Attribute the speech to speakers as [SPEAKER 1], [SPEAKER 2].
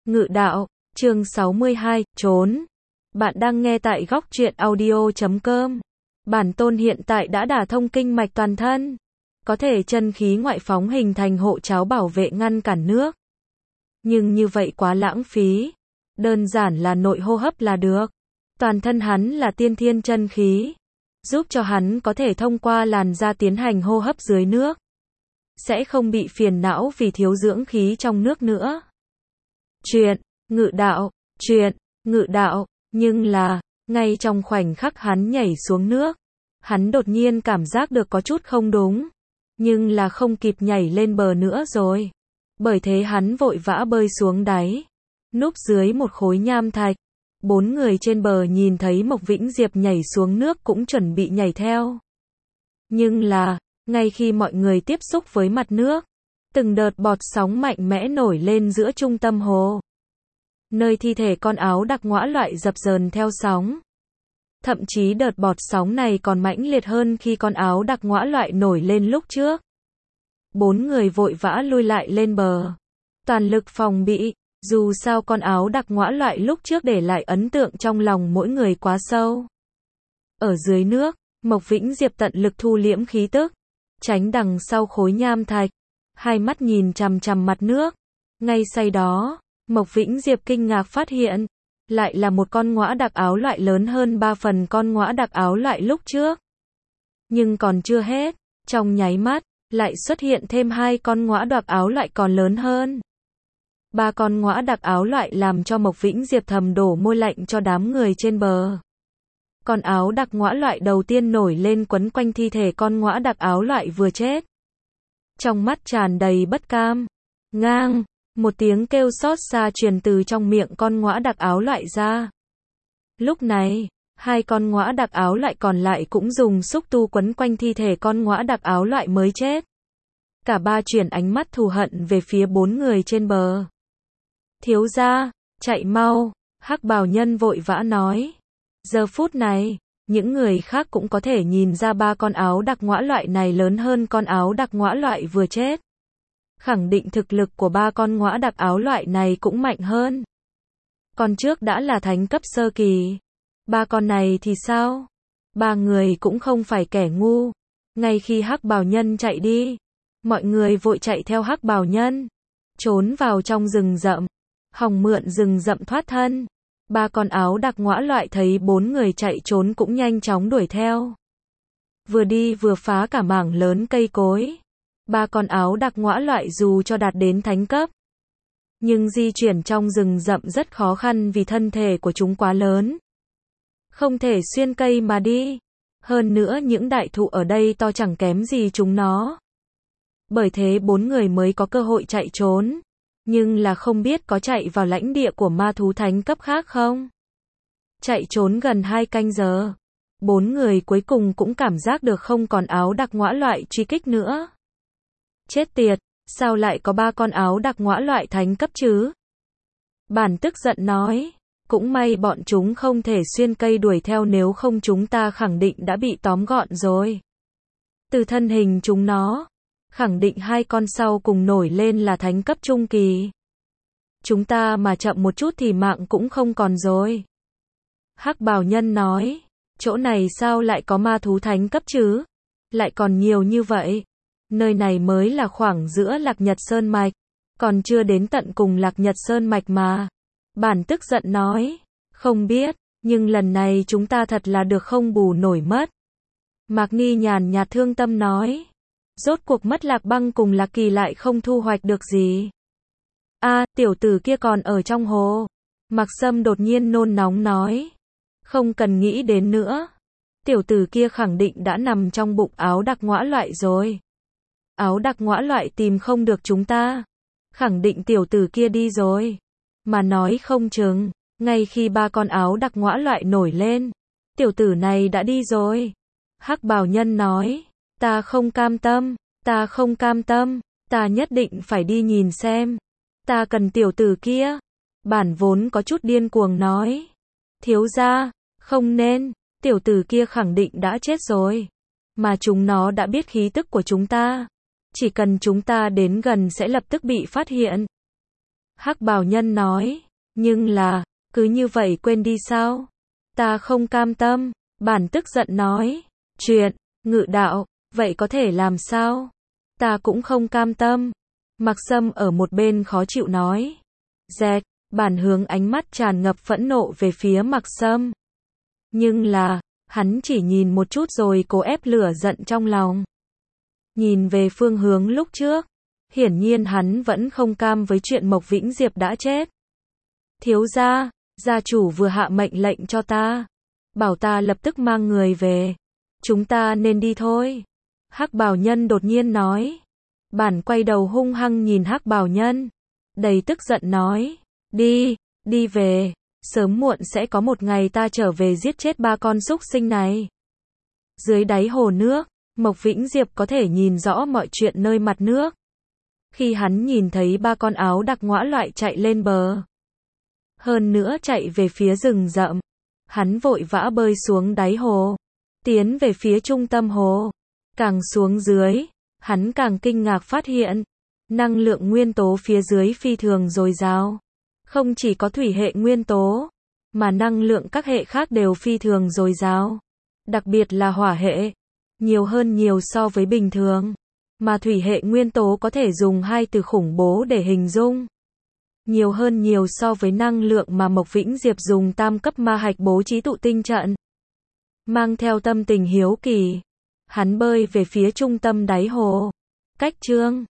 [SPEAKER 1] Ngự đạo, chương 62, trốn. Bạn đang nghe tại góc truyện audio.com. Bản tôn hiện tại đã đả thông kinh mạch toàn thân, có thể chân khí ngoại phóng hình thành hộ cháo bảo vệ ngăn cản nước. Nhưng như vậy quá lãng phí, đơn giản là nội hô hấp là được. Toàn thân hắn là tiên thiên chân khí, giúp cho hắn có thể thông qua làn da tiến hành hô hấp dưới nước, sẽ không bị phiền não vì thiếu dưỡng khí trong nước nữa. Chuyện, ngự đạo, nhưng là, ngay trong khoảnh khắc hắn nhảy xuống nước, hắn đột nhiên cảm giác được có chút không đúng, nhưng là không kịp nhảy lên bờ nữa rồi. Bởi thế hắn vội vã bơi xuống đáy, núp dưới một khối nham thạch. 4 người trên bờ nhìn thấy Mộc Vĩnh Diệp nhảy xuống nước cũng chuẩn bị nhảy theo. Nhưng là, ngay khi mọi người tiếp xúc với mặt nước, từng đợt bọt sóng mạnh mẽ nổi lên giữa trung tâm hồ, nơi thi thể con áo đặc ngõa loại dập dờn theo sóng. Thậm chí đợt bọt sóng này còn mãnh liệt hơn khi con áo đặc ngõa loại nổi lên lúc trước. 4 người vội vã lui lại lên bờ, toàn lực phòng bị, dù sao con áo đặc ngõa loại lúc trước để lại ấn tượng trong lòng mỗi người quá sâu. Ở dưới nước, Mộc Vĩnh Diệp tận lực thu liễm khí tức, tránh đằng sau khối nham thạch, hai mắt nhìn chằm chằm mặt nước. Ngay sau đó, Mộc Vĩnh Diệp kinh ngạc phát hiện, lại là một con ngõa đặc áo loại lớn hơn 3 phần con ngõa đặc áo loại lúc trước. Nhưng còn chưa hết, trong nháy mắt, lại xuất hiện thêm 2 con ngõa đặc áo loại còn lớn hơn. 3 con ngõa đặc áo loại làm cho Mộc Vĩnh Diệp thầm đổ môi lạnh cho đám người trên bờ. Con áo đặc ngõa loại đầu tiên nổi lên quấn quanh thi thể con ngõa đặc áo loại vừa chết. Trong mắt tràn đầy bất cam. Ngang, một tiếng kêu xót xa truyền từ trong miệng con ngõa đặc áo loại ra. Lúc này, 2 con ngõa đặc áo loại còn lại cũng dùng xúc tu quấn quanh thi thể con ngõa đặc áo loại mới chết. Cả ba chuyển ánh mắt thù hận về phía 4 người trên bờ. Thiếu gia, chạy mau, Hắc Bào Nhân vội vã nói. Giờ phút này, những người khác cũng có thể nhìn ra 3 con áo đặc ngõa loại này lớn hơn con áo đặc ngõa loại vừa chết. Khẳng định thực lực của 3 con ngõa đặc áo loại này cũng mạnh hơn. Con trước đã là thánh cấp sơ kỳ. 3 con này thì sao? 3 người cũng không phải kẻ ngu. Ngay khi Hắc Bào Nhân chạy đi, mọi người vội chạy theo Hắc Bào Nhân, trốn vào trong rừng rậm, hòng mượn rừng rậm thoát thân. 3 con áo đặc ngõa loại thấy 4 người chạy trốn cũng nhanh chóng đuổi theo. Vừa đi vừa phá cả mảng lớn cây cối. 3 con áo đặc ngõa loại dù cho đạt đến thánh cấp, nhưng di chuyển trong rừng rậm rất khó khăn vì thân thể của chúng quá lớn, không thể xuyên cây mà đi. Hơn nữa những đại thụ ở đây to chẳng kém gì chúng nó. Bởi thế 4 người mới có cơ hội chạy trốn. Nhưng là không biết có chạy vào lãnh địa của ma thú thánh cấp khác không? Chạy trốn gần 2 canh giờ, 4 người cuối cùng cũng cảm giác được không còn áo đặc ngõa loại truy kích nữa. Chết tiệt, sao lại có 3 con áo đặc ngõa loại thánh cấp chứ? Bản tức giận nói, cũng may bọn chúng không thể xuyên cây đuổi theo, nếu không chúng ta khẳng định đã bị tóm gọn rồi. Từ thân hình chúng nó, khẳng định 2 con sau cùng nổi lên là thánh cấp trung kỳ. Chúng ta mà chậm một chút thì mạng cũng không còn rồi. Hắc Bào Nhân nói, chỗ này sao lại có ma thú thánh cấp chứ? Lại còn nhiều như vậy. Nơi này mới là khoảng giữa Lạc Nhật Sơn Mạch, còn chưa đến tận cùng Lạc Nhật Sơn Mạch mà. Bản tức giận nói, không biết, nhưng lần này chúng ta thật là được không bù nổi mất. Mạc Ni nhàn nhạt thương tâm nói, rốt cuộc mất Lạc Băng cùng Lạc Kỳ lại không thu hoạch được gì. Tiểu tử kia còn ở trong hồ. Mạc Sâm đột nhiên nôn nóng nói, không cần nghĩ đến nữa. Tiểu tử kia khẳng định đã nằm trong bụng áo đặc ngõa loại rồi. Áo đặc ngõa loại tìm không được chúng ta, khẳng định tiểu tử kia đi rồi. Mà nói không chừng, ngay khi 3 con áo đặc ngõa loại nổi lên, tiểu tử này đã đi rồi. Hắc Bào Nhân nói, ta không cam tâm, ta nhất định phải đi nhìn xem. Ta cần tiểu tử kia. Bản vốn có chút điên cuồng nói, thiếu gia, không nên, tiểu tử kia khẳng định đã chết rồi. Mà chúng nó đã biết khí tức của chúng ta. Chỉ cần chúng ta đến gần sẽ lập tức bị phát hiện. Hắc bào nhân nói, nhưng là, cứ như vậy quên đi sao? Ta không cam tâm, Bản tức giận nói, chuyện, ngự đạo, vậy có thể làm sao? Ta cũng không cam tâm. Mạc Sâm ở một bên khó chịu nói, dẹt, Bản hướng ánh mắt tràn ngập phẫn nộ về phía Mạc Sâm. Nhưng là, hắn chỉ nhìn một chút rồi cố ép lửa giận trong lòng. Nhìn về phương hướng lúc trước, hiển nhiên hắn vẫn không cam với chuyện Mộc Vĩnh Diệp đã chết. Thiếu gia, gia chủ vừa hạ mệnh lệnh cho ta, bảo ta lập tức mang người về. Chúng ta nên đi thôi. Hắc bào nhân đột nhiên nói. Bản quay đầu hung hăng nhìn Hắc bào nhân, đầy tức giận nói, đi về, sớm muộn sẽ có một ngày ta trở về giết chết ba con súc sinh này. Dưới đáy hồ nước, Mộc Vĩnh Diệp có thể nhìn rõ mọi chuyện nơi mặt nước. Khi hắn nhìn thấy ba con áo đặc ngõa loại chạy lên bờ, hơn nữa chạy về phía rừng rậm, hắn vội vã bơi xuống đáy hồ, tiến về phía trung tâm hồ. Càng xuống dưới, hắn càng kinh ngạc phát hiện, năng lượng nguyên tố phía dưới phi thường dồi dào. Không chỉ có thủy hệ nguyên tố, mà năng lượng các hệ khác đều phi thường dồi dào. Đặc biệt là hỏa hệ, nhiều hơn nhiều so với bình thường. Mà thủy hệ nguyên tố có thể dùng hai từ khủng bố để hình dung. Nhiều hơn nhiều so với năng lượng mà Mộc Vĩnh Diệp dùng tam cấp ma hạch bố trí tụ tinh trận. Mang theo tâm tình hiếu kỳ, hắn bơi về phía trung tâm đáy hồ. Cách chương